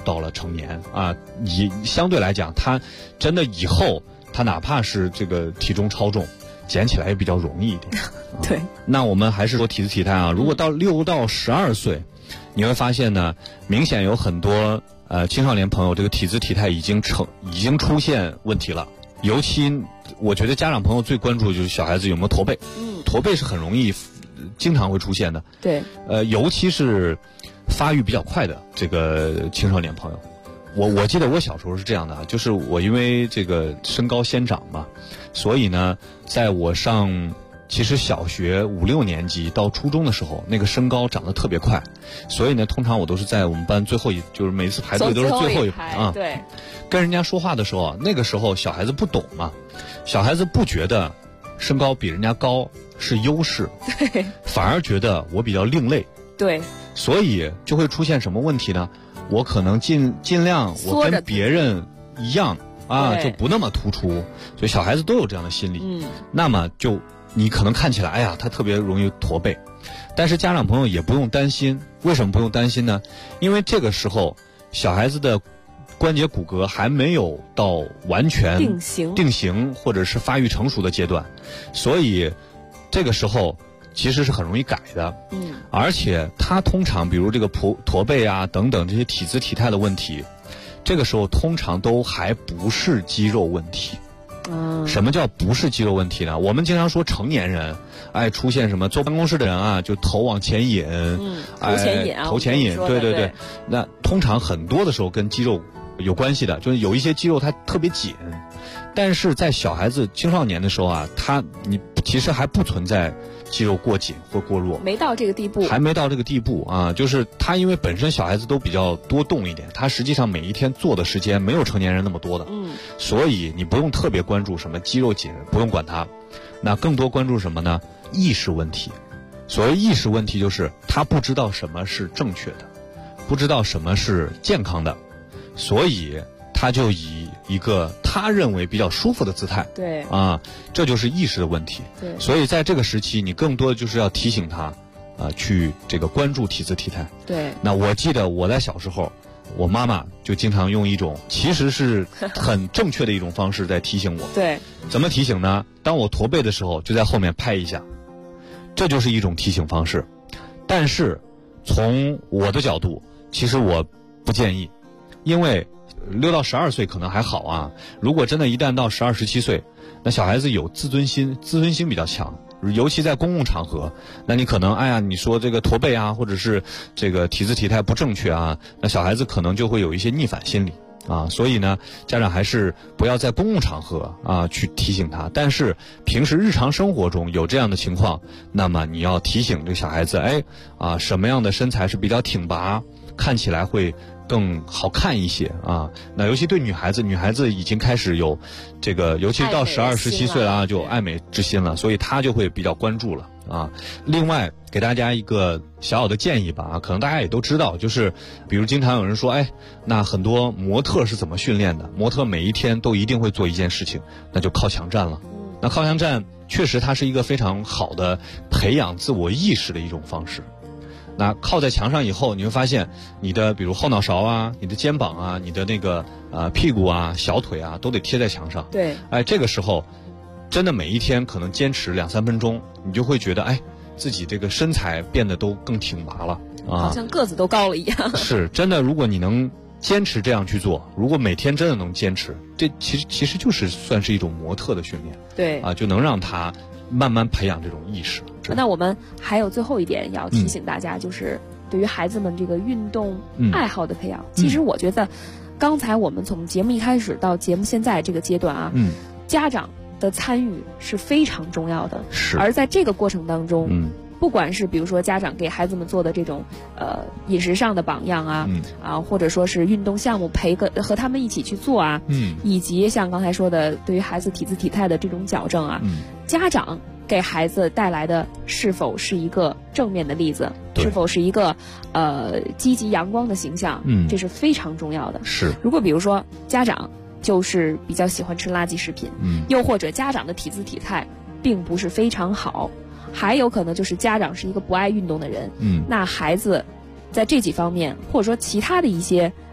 [SPEAKER 5] 到了成年啊，相对来讲，他真的以后他哪怕是这个体重超重，减起来也比较容易一点。
[SPEAKER 8] 对，
[SPEAKER 5] 那我们还是说体质体态啊，如果到6到12岁，你会发现呢，明显有很多青少年朋友这个体质体态已经出现问题了。尤其我觉得家长朋友最关注的就是小孩子有没有驼背，驼背是很容易经常会出现的。
[SPEAKER 8] 对，
[SPEAKER 5] 尤其是发育比较快的这个青少年朋友。我记得我小时候是这样的，就是我因为这个身高先长嘛，所以呢，在我其实小学5、6年级到初中的时候，那个身高长得特别快，所以呢，通常我都是在我们班最后就是每次排队都是最后一排啊。
[SPEAKER 8] 对，
[SPEAKER 5] 跟人家说话的时候啊，那个时候小孩子不懂嘛，小孩子不觉得身高比人家高是优势，
[SPEAKER 8] 对，
[SPEAKER 5] 反而觉得我比较另类。
[SPEAKER 8] 对，
[SPEAKER 5] 所以就会出现什么问题呢？我可能尽量我跟别人一样啊，就不那么突出，所以小孩子都有这样的心理。那么你可能看起来，哎呀，他特别容易驼背，但是家长朋友也不用担心。为什么不用担心呢？因为这个时候小孩子的关节骨骼还没有到完全定型或者是发育成熟的阶段，所以这个时候其实是很容易改的。而且他通常比如这个驼背啊等等这些体质体态的问题，这个时候通常都还不是肌肉问题。什么叫不是肌肉问题呢？我们经常说成年人出现什么坐办公室的人啊，就头往前引，头前引，对，那通常很多的时候跟肌肉有关系的，就是有一些肌肉它特别紧，但是在小孩子青少年的时候啊，你其实还不存在肌肉过紧或过弱，
[SPEAKER 8] 没到这个地步，
[SPEAKER 5] 还没到这个地步啊！就是他因为本身小孩子都比较多动一点，他实际上每一天做的时间没有成年人那么多的，所以你不用特别关注什么肌肉紧，不用管它，那更多关注什么呢？意识问题。所谓意识问题，就是他不知道什么是正确的，不知道什么是健康的，所以他就以一个他认为比较舒服的姿态，
[SPEAKER 8] 对
[SPEAKER 5] 啊，这就是意识的问题。
[SPEAKER 8] 对，
[SPEAKER 5] 所以在这个时期，你更多的就是要提醒他，去这个关注体质体态。
[SPEAKER 8] 对，
[SPEAKER 5] 那我记得我在小时候，我妈妈就经常用一种其实是很正确的一种方式在提醒我。
[SPEAKER 8] 对，
[SPEAKER 5] 怎么提醒呢？当我驼背的时候，就在后面拍一下，这就是一种提醒方式。但是从我的角度，其实我不建议，因为6到12岁可能还好啊，如果真的一旦到12、17岁，那小孩子有自尊心比较强，尤其在公共场合，那你可能你说这个驼背啊，或者是这个体质体态不正确啊，那小孩子可能就会有一些逆反心理啊，所以呢，家长还是不要在公共场合去提醒他。但是平时日常生活中有这样的情况，那么你要提醒这个小孩子，什么样的身材是比较挺拔，看起来会更好看一些啊。那尤其对女孩子已经开始有这个，尤其到12、17岁了就爱美之心了，所以她就会比较关注了啊。另外给大家一个小小的建议吧，可能大家也都知道，就是比如经常有人说，那很多模特是怎么训练的？模特每一天都一定会做一件事情，那就靠墙站了。那靠墙站确实它是一个非常好的培养自我意识的一种方式。那靠在墙上以后，你会发现你的比如后脑勺啊，你的肩膀啊，你的那个屁股啊、小腿啊，都得贴在墙上。
[SPEAKER 8] 对，
[SPEAKER 5] 这个时候真的每一天可能坚持2、3分钟，你就会觉得自己这个身材变得都更挺拔了啊，
[SPEAKER 8] 好像个子都高了一样。
[SPEAKER 5] 是真的，如果你能坚持这样去做，如果每天真的能坚持，这其实就是算是一种模特的训练。
[SPEAKER 8] 对啊，
[SPEAKER 5] 就能让他慢慢培养这种意识。
[SPEAKER 8] 那我们还有最后一点要提醒大家，就是对于孩子们这个运动爱好的培养。其实我觉得，刚才我们从节目一开始到节目现在这个阶段啊，家长的参与是非常重要的。
[SPEAKER 5] 是。
[SPEAKER 8] 而在这个过程当中，不管是比如说家长给孩子们做的这种饮食上的榜样啊，或者说是运动项目和他们一起去做啊，以及像刚才说的对于孩子体质体态的这种矫正啊，家长给孩子带来的是否是一个正面的例子，是否是一个积极阳光的形象，这是非常重要的。
[SPEAKER 5] 是。
[SPEAKER 8] 如果比如说家长就是比较喜欢吃垃圾食品，又或者家长的体质体态并不是非常好，还有可能就是家长是一个不爱运动的人，那孩子在这几方面或者说其他的一些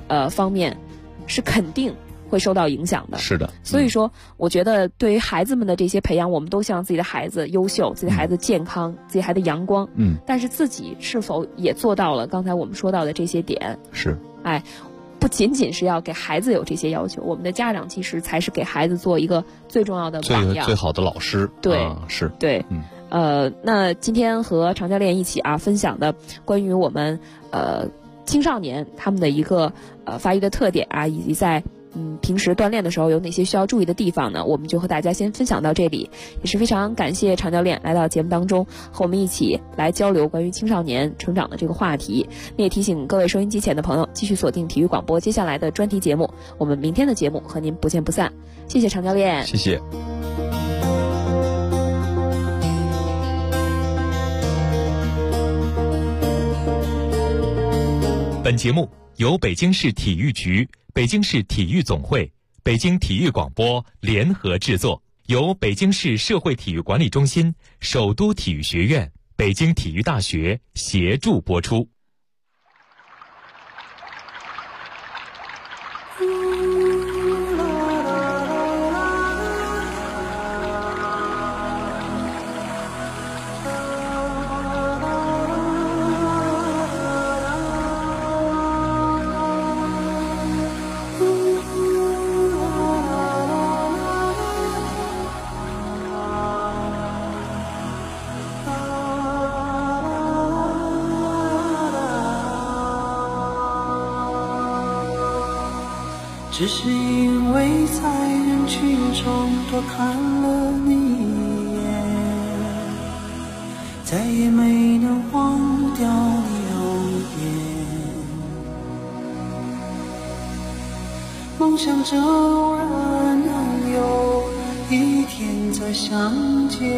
[SPEAKER 8] 方面是肯定会受到影响的。
[SPEAKER 5] 是的。
[SPEAKER 8] 所以说我觉得对于孩子们的这些培养，我们都希望自己的孩子优秀，自己的孩子健康，自己孩子阳光。但是自己是否也做到了刚才我们说到的这些点？
[SPEAKER 5] 是。
[SPEAKER 8] 不仅仅是要给孩子有这些要求，我们的家长其实才是给孩子做一个最重要的榜样，
[SPEAKER 5] 最好的老师。
[SPEAKER 8] 对，
[SPEAKER 5] 是。
[SPEAKER 8] 对。那今天和常教练一起分享的关于我们青少年他们的一个发育的特点以及在平时锻炼的时候有哪些需要注意的地方呢？我们就和大家先分享到这里，也是非常感谢常教练来到节目当中和我们一起来交流关于青少年成长的这个话题。也提醒各位收音机前的朋友继续锁定体育广播接下来的专题节目，我们明天的节目和您不见不散。谢谢常教练。
[SPEAKER 5] 谢谢。
[SPEAKER 7] 本节目由北京市体育局、北京市体育总会、北京体育广播联合制作，由北京市社会体育管理中心、首都体育学院、北京体育大学协助播出。
[SPEAKER 10] 只是因为在人群中多看了你一眼，再也没能忘掉你容颜。梦想着偶然能有一天再相见，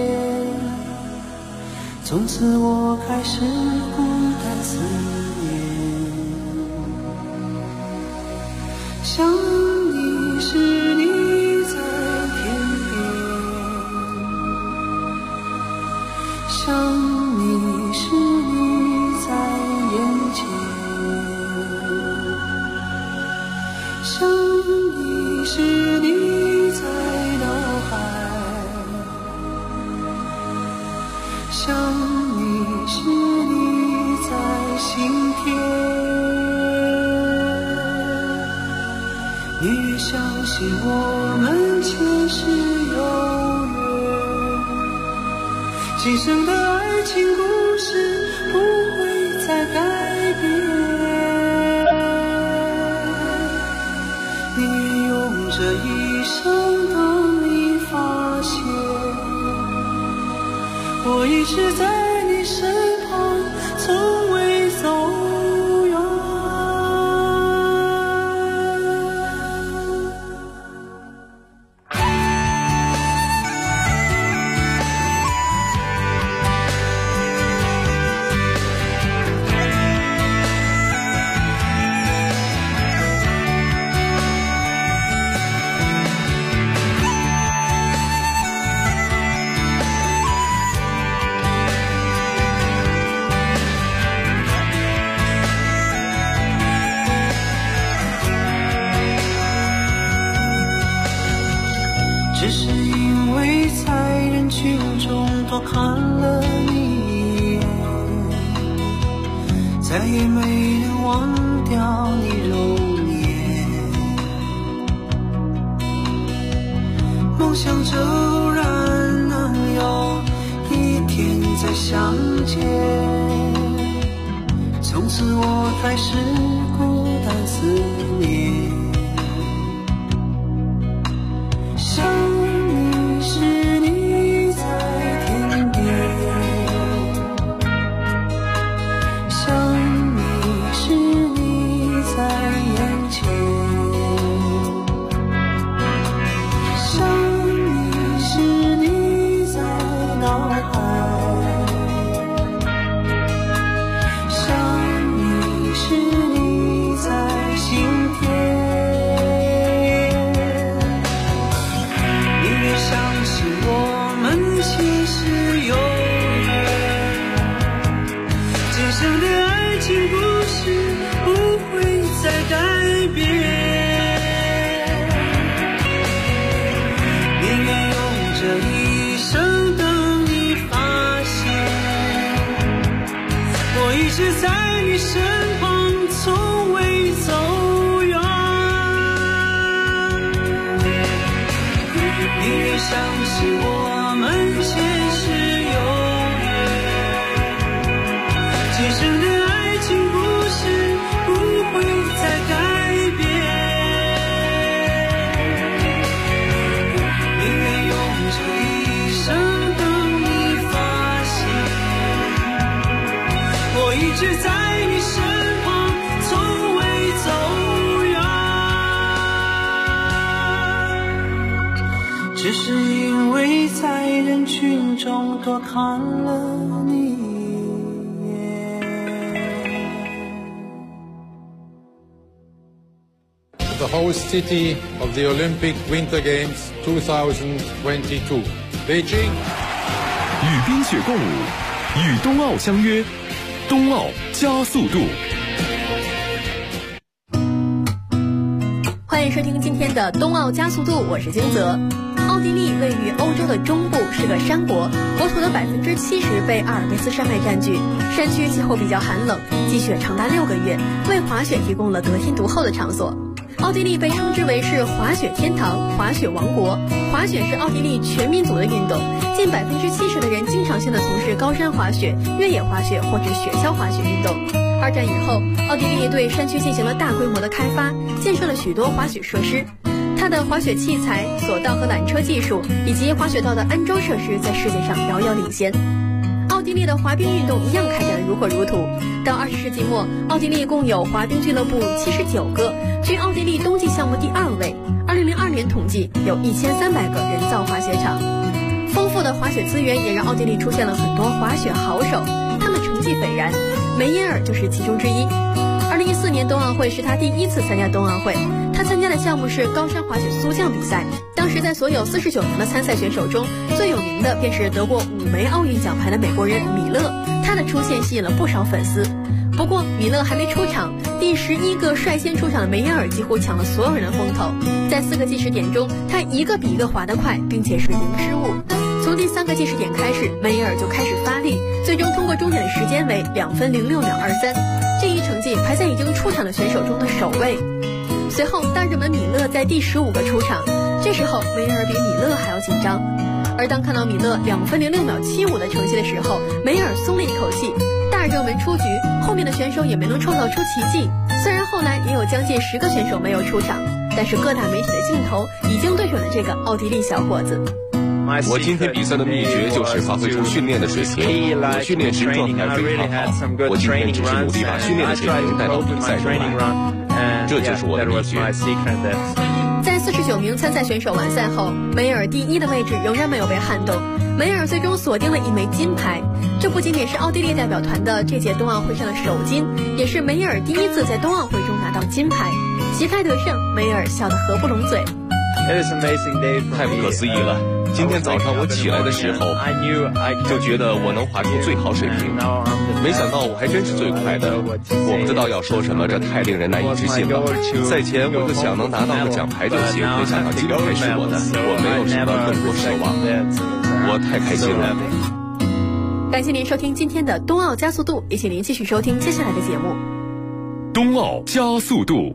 [SPEAKER 10] 从此我开始孤单思念。想你时你在天边，想你时你在眼前，想你时你在脑海，想你时你在心田。你越相信我们前世有缘，今生的爱情故事不会再改变。你愿用这一生等你发现，我一直在你身旁，从未走远。只是因为在人群中多看了你一眼，再也没能忘掉你容颜。梦想着偶然能有一天再相见，从此我开始孤单思念。想你时你在天边，想你时你在眼前，想你时你在脑海，想你时你在心田。 像是我们前世有缘，今生的爱情故事不会再改变，宁愿用这一生等你发现，我一直在你身旁，从未走远，只是因为在人群中多看了你一眼。
[SPEAKER 11] The host city of the Olympic Winter Games 2022, Beijing.
[SPEAKER 2] 与冰雪共舞，与冬奥相约，冬奥加速度。
[SPEAKER 12] 欢迎收听今天的冬奥加速度，我是金泽。奥地利位于欧洲的中部，是个山国，国土的70%被阿尔卑斯山脉占据，山区气候比较寒冷，积雪长达6个月，为滑雪提供了得天独厚的场所。奥地利被称之为是滑雪天堂、滑雪王国。滑雪是奥地利全民族的运动，近70%的人经常性的从事高山滑雪、越野滑雪或者雪橇滑雪运动。二战以后，奥地利对山区进行了大规模的开发，建设了许多滑雪设施。它的滑雪器材、索道和缆车技术以及滑雪道的安装设施在世界上遥遥领先。奥地利的滑冰运动一样开展得如火如荼。到20世纪末，奥地利共有滑冰俱乐部79个，居奥地利冬季项目第2位。2002年统计有1300个人造滑雪场。丰富的滑雪资源也让奥地利出现了很多滑雪好手，他们成绩斐然，梅耶尔就是其中之一。2014年冬奥会是他第1次参加冬奥会，他参加的项目是高山滑雪速降比赛。当时在所有49名的参赛选手中，最有名的便是得过5枚奥运奖牌的美国人米勒，他的出现吸引了不少粉丝。不过米勒还没出场，第11个率先出场的梅耶尔几乎抢了所有人的风头。在4个计时点中，他一个比一个滑得快，并且是零失误。从第3个计时点开始，梅耶尔就开始发力，最终通过终点的时间为2分06秒23，这一成绩排在已经出场的选手中的首位。随后大热门米勒在第15个出场，这时候梅耶尔比米勒还要紧张。而当看到米勒2分06秒75的成绩的时候，梅耶尔松了一口气。大热门出局，后面的选手也没能创造出奇迹。虽然后来也有将近10个选手没有出场，但是各大媒体的镜头已经对准了这个奥地利小伙子。
[SPEAKER 2] 我今天比赛的秘诀就是发挥出训练的水平，我训练时状态非常好，我今天只是努力把训练的水平带到比赛中来，这就是我的秘诀。
[SPEAKER 12] 在49名参赛选手完赛后，梅耶尔第1的位置仍然没有被撼动，梅耶尔最终锁定了1枚金牌，这不仅仅是奥地利代表团的这届冬奥会上的首金，也是梅耶尔第1次在冬奥会中拿到金牌。旗开得胜，梅耶尔笑得合不拢嘴。
[SPEAKER 2] 太不可思议了！今天早上我起来的时候，就觉得我能滑出最好水平，没想到我还真是最快的。我不知道要说什么，这太令人难以置信了。赛前我就想能拿到个奖牌就行，没想到金牌是我的，我没有什么更多奢望，我太开心了。
[SPEAKER 12] 感谢您收听今天的冬奥加速度，也请您继续收听接下来的节目。
[SPEAKER 2] 冬奥加速度。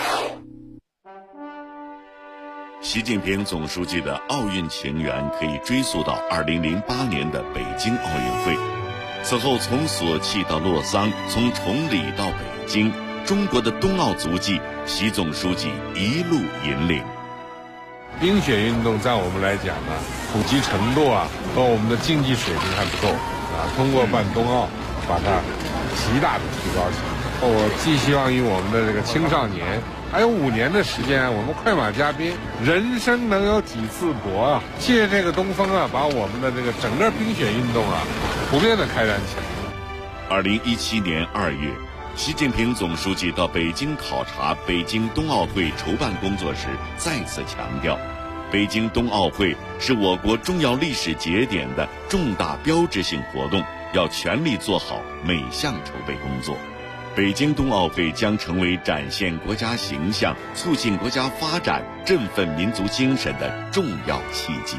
[SPEAKER 13] 习近平总书记的奥运情缘可以追溯到2008年的北京奥运会。此后从索契到洛桑，从崇礼到北京，中国的冬奥足迹，习总书记一路引领。
[SPEAKER 14] 冰雪运动在我们来讲呢，普及程度和我们的竞技水平还不够通过办冬奥，把它极大的提高起来。我寄希望于我们的这个青少年，还有5年的时间，我们快马加鞭，人生能有几次搏借这个东风把我们的这个整个冰雪运动普遍的开展起来。
[SPEAKER 13] 2017年2月，习近平总书记到北京考察北京冬奥会筹办工作时，再次强调，北京冬奥会是我国重要历史节点的重大标志性活动，要全力做好每项筹备工作。北京冬奥会将成为展现国家形象、促进国家发展、振奋民族精神的重要契机。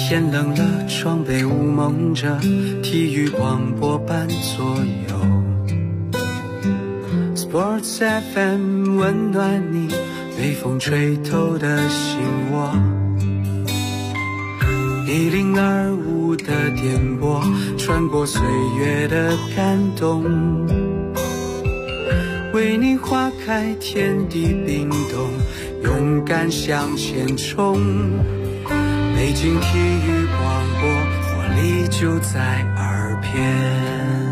[SPEAKER 10] 天冷了，窗被雾蒙着，体育广播伴左右。Sports FM 温暖你被风吹透的心窝。1025的电波，穿过岁月的感动，为你花开，天地冰冻，勇敢向前冲。北京体育广播，活力就在耳边。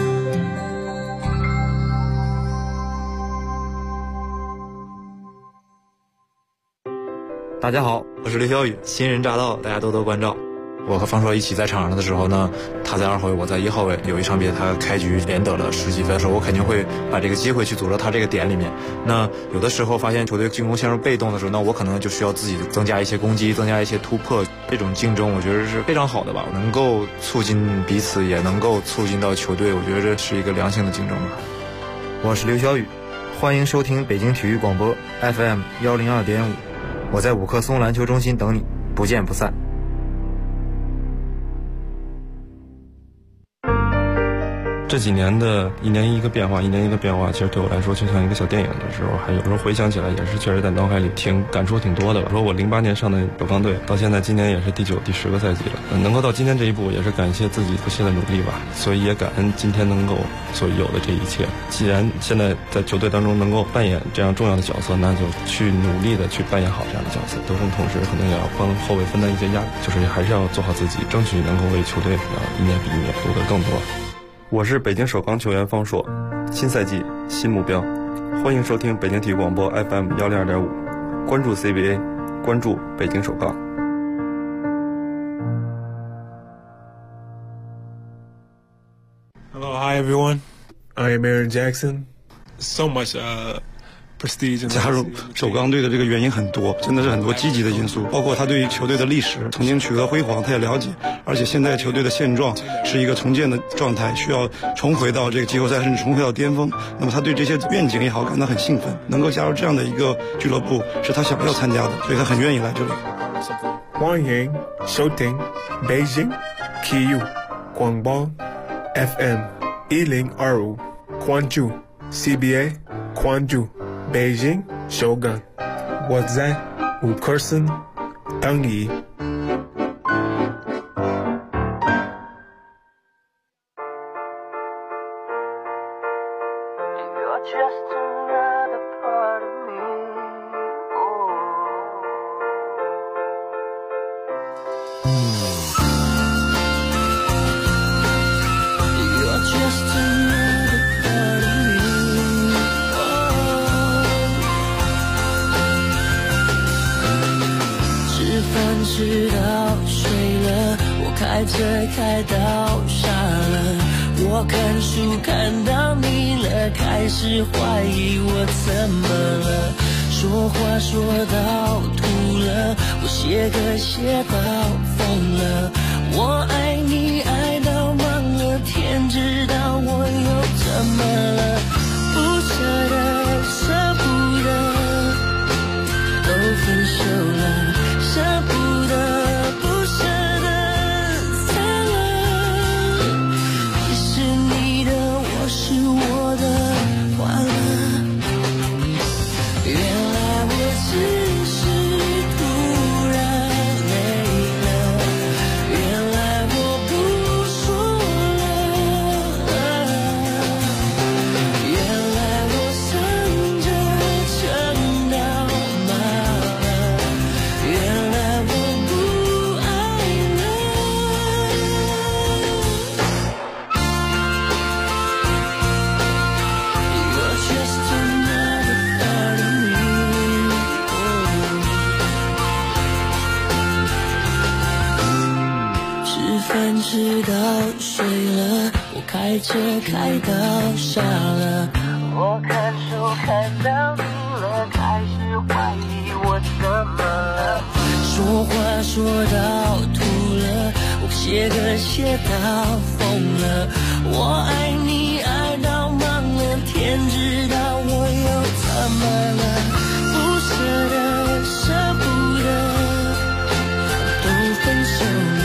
[SPEAKER 15] 大家好，我是刘晓宇，新人驾到，大家多多关照。我和方硕一起在场上的时候呢，他在2号位，我在1号位。有一场比赛，他开局连得了10几分的时候，我肯定会把这个机会去组到他这个点里面。那有的时候发现球队进攻陷入被动的时候，那我可能就需要自己增加一些攻击，增加一些突破。这种竞争，我觉得是非常好的吧，能够促进彼此，也能够促进到球队。我觉得这是一个良性的竞争吧。
[SPEAKER 16] 我是刘晓宇，欢迎收听北京体育广播 FM 102.5。我在五棵松篮球中心等你，不见不散。
[SPEAKER 17] 这几年的一年一个变化，其实对我来说就像一个小电影的时候，还有时候回想起来也是确实在脑海里感触挺多的吧。说我08年上的首钢队，到现在今年也是第9、第10个赛季了，能够到今天这一步，也是感谢自己不懈的努力吧。所以也感恩今天能够所有的这一切。既然现在在球队当中能够扮演这样重要的角色，那就去努力的去扮演好这样的角色。得分同时可能也要帮后卫分担一些压力，就是还是要做好自己，争取能够为球队一年比一年夺得更多。我是北京首钢球员方硕，新赛季新目标，欢迎收听北京体育广播 FM 102.5，关注 CBA， 关注北京首钢。
[SPEAKER 18] Hello, hi everyone. I am Aaron Jackson. So much prestige.
[SPEAKER 19] 加入首钢队的这个原因很多，真的是很多积极的因素，包括他对于球队的历史曾经取得辉煌，他也了解，而且现在球队的现状是一个重建的状态，需要重回到这个季后赛，甚至重回到巅峰。那么他对这些愿景也好感到很兴奋，能够加入这样的一个俱乐部是他想要参加的，所以他很愿意来这里。
[SPEAKER 18] 欢迎收听北京体育广播 FM 1025，关注 CBA， 关注北京首钢，我在五棵松等你。
[SPEAKER 20] 直到睡了，我开车开到傻了，我看书看到腻了，开始怀疑我怎么了，说话说到吐了，我写歌写到疯了，我爱你爱到忘了，天知道我又怎么了，不舍得舍不得，都分手了，舍不得不舍得散了，你是你的，我是我的，完了，原来我只是突然累了，原来我不说了，原来我想着撑到麻了，原来我不爱了。You're just another part of me. 吃饭吃到睡了，我开车开到傻了，我看书看到腻了，开始怀疑我怎么了，说话说到吐了，我写歌写到疯了，我爱你爱到忘了，天知道我又怎么了，不舍得舍不得，都分手了。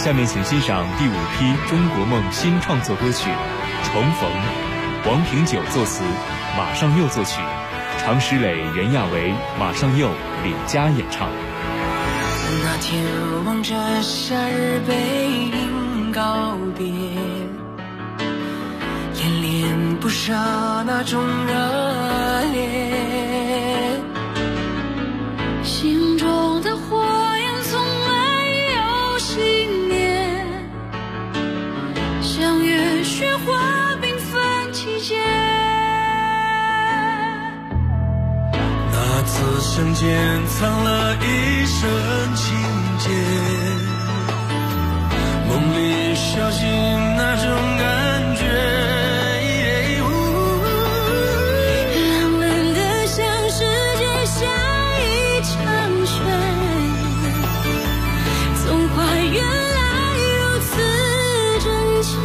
[SPEAKER 7] 下面请欣赏第5批中国梦新创作歌曲《重逢》，王平久作词，马上佑作曲，常石磊、任亚维、马上佑、李佳演唱。
[SPEAKER 20] 那天望着夏日背影告别，演练不舍那种热烈，
[SPEAKER 3] 心中的火焰从没有熄灭，像月雪花缤纷季节。
[SPEAKER 20] 那次相见藏了一生情结，梦里小心